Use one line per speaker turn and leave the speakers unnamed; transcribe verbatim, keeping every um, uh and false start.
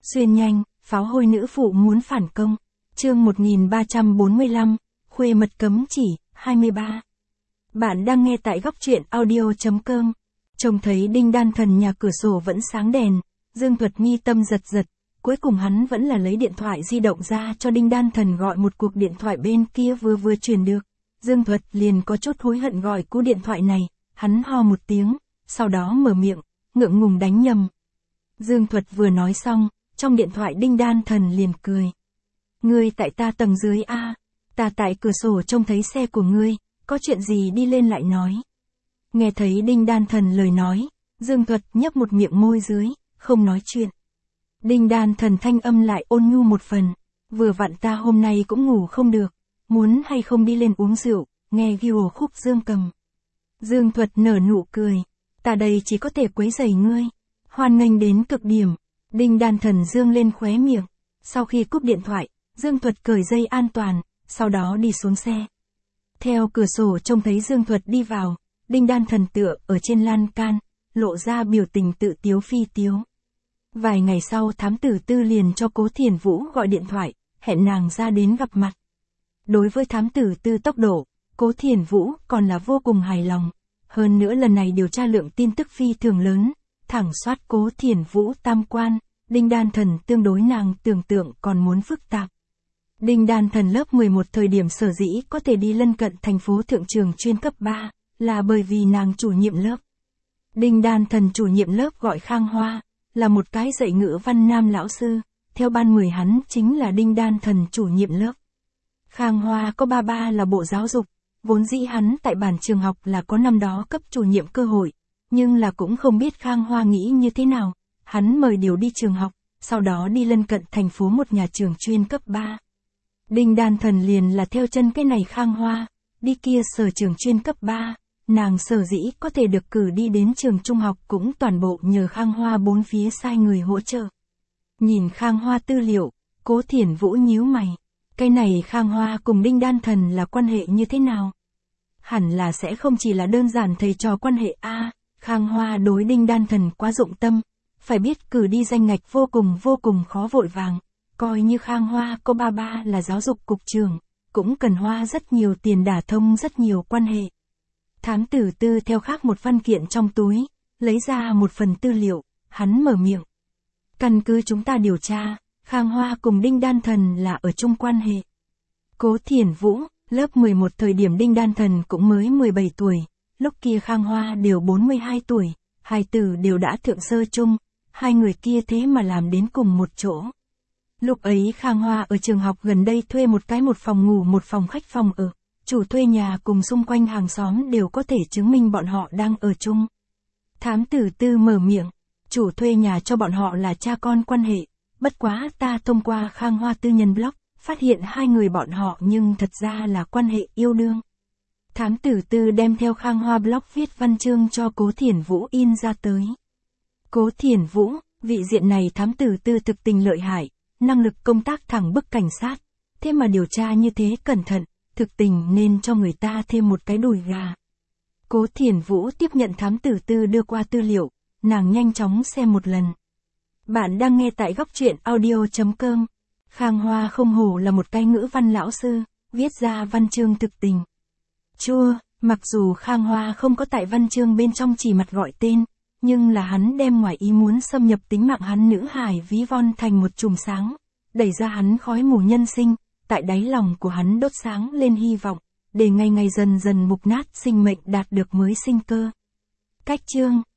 Xuyên nhanh, pháo hôi nữ phụ muốn phản công. Chương một nghìn ba trăm bốn mươi lăm, khuê mật cấm chỉ, hai mươi ba. Bạn đang nghe tại góc truyện audio chấm com. Trông thấy đinh đan thần nhà cửa sổ vẫn sáng đèn, Dương Thuật mi tâm giật giật, cuối cùng hắn vẫn là lấy điện thoại di động ra cho đinh đan thần gọi một cuộc điện thoại bên kia vừa vừa truyền được. Dương Thuật liền có chút hối hận gọi cú điện thoại này, hắn ho một tiếng, sau đó mở miệng, ngượng ngùng đánh nhầm. Dương Thuật vừa nói xong, trong điện thoại đinh đan thần liền cười. Ngươi tại ta tầng dưới a, ta tại cửa sổ trông thấy xe của ngươi, có chuyện gì đi lên lại nói. Nghe thấy đinh đan thần lời nói, Dương Thuật nhấp một miệng môi dưới, không nói chuyện. Đinh đan thần thanh âm lại ôn nhu một phần, vừa vặn ta hôm nay cũng ngủ không được, muốn hay không đi lên uống rượu, nghe ghiu khúc dương cầm. Dương Thuật nở nụ cười, ta đây chỉ có thể quấy rầy ngươi, hoan nghênh đến cực điểm. Đinh đan thần dương lên khóe miệng, sau khi cúp điện thoại, Dương Thuật cởi dây an toàn, sau đó đi xuống xe. Theo cửa sổ trông thấy Dương Thuật đi vào, đinh đan thần tựa ở trên lan can, lộ ra biểu tình tự tiếu phi tiếu. Vài ngày sau thám tử Tư liền cho Cố Thiền Vũ gọi điện thoại, hẹn nàng ra đến gặp mặt. Đối với thám tử Tư tốc độ, Cố Thiền Vũ còn là vô cùng hài lòng. Hơn nữa lần này điều tra lượng tin tức phi thường lớn, thẳng soát Cố Thiền Vũ tam quan, đinh đan thần tương đối nàng tưởng tượng còn muốn phức tạp. Đinh đan thần lớp mười một thời điểm sở dĩ có thể đi lân cận thành phố thượng trường chuyên cấp ba, là bởi vì nàng chủ nhiệm lớp. Đinh đan thần chủ nhiệm lớp gọi Khang Hoa, là một cái dạy ngữ văn nam lão sư, theo ban mười hắn chính là đinh đan thần chủ nhiệm lớp. Khang Hoa có ba ba là bộ giáo dục, vốn dĩ hắn tại bản trường học là có năm đó cấp chủ nhiệm cơ hội, nhưng là cũng không biết Khang Hoa nghĩ như thế nào, hắn mời điều đi trường học, sau đó đi lân cận thành phố một nhà trường chuyên cấp ba. Đinh đan thần liền là theo chân cái này Khang Hoa, đi kia sở trường chuyên cấp ba, nàng sở dĩ có thể được cử đi đến trường trung học cũng toàn bộ nhờ Khang Hoa bốn phía sai người hỗ trợ. Nhìn Khang Hoa tư liệu, Cố Thiền Vũ nhíu mày, cái này Khang Hoa cùng đinh đan thần là quan hệ như thế nào? Hẳn là sẽ không chỉ là đơn giản thầy trò quan hệ a. Khang Hoa đối đinh đan thần quá dụng tâm, phải biết cử đi danh ngạch vô cùng vô cùng khó vội vàng, coi như Khang Hoa có ba ba là giáo dục cục trưởng, cũng cần hoa rất nhiều tiền đả thông rất nhiều quan hệ. Thám tử Tư theo khác một văn kiện trong túi, lấy ra một phần tư liệu, hắn mở miệng. Căn cứ chúng ta điều tra, Khang Hoa cùng đinh đan thần là ở chung quan hệ. Cố Thiền Vũ, lớp mười một thời điểm đinh đan thần cũng mới mười bảy tuổi, lúc kia Khang Hoa đều bốn mươi hai tuổi, hai tử đều đã thượng sơ chung, hai người kia thế mà làm đến cùng một chỗ. Lúc ấy Khang Hoa ở trường học gần đây thuê một cái một phòng ngủ một phòng khách phòng ở, chủ thuê nhà cùng xung quanh hàng xóm đều có thể chứng minh bọn họ đang ở chung. Thám tử Tư mở miệng, chủ thuê nhà cho bọn họ là cha con quan hệ, bất quá ta thông qua Khang Hoa tư nhân blog, phát hiện hai người bọn họ nhưng thật ra là quan hệ yêu đương. Thám tử Tư đem theo Khang Hoa blog viết văn chương cho Cố Thiền Vũ in ra tới. Cố Thiền Vũ, vị diện này thám tử Tư thực tình lợi hại, năng lực công tác thẳng bức cảnh sát, thế mà điều tra như thế cẩn thận, thực tình nên cho người ta thêm một cái đùi gà. Cố Thiền Vũ tiếp nhận thám tử Tư đưa qua tư liệu, nàng nhanh chóng xem một lần. Bạn đang nghe tại góc truyện audio chấm com. Khang Hoa không hổ là một cái ngữ văn lão sư, viết ra văn chương thực tình. Chua, mặc dù Khang Hoa không có tại văn chương bên trong chỉ mặt gọi tên, nhưng là hắn đem ngoài ý muốn xâm nhập tính mạng hắn nữ hài ví von thành một chùm sáng, đẩy ra hắn khói mù nhân sinh, tại đáy lòng của hắn đốt sáng lên hy vọng, để ngày ngày dần dần mục nát sinh mệnh đạt được mới sinh cơ. Cách chương,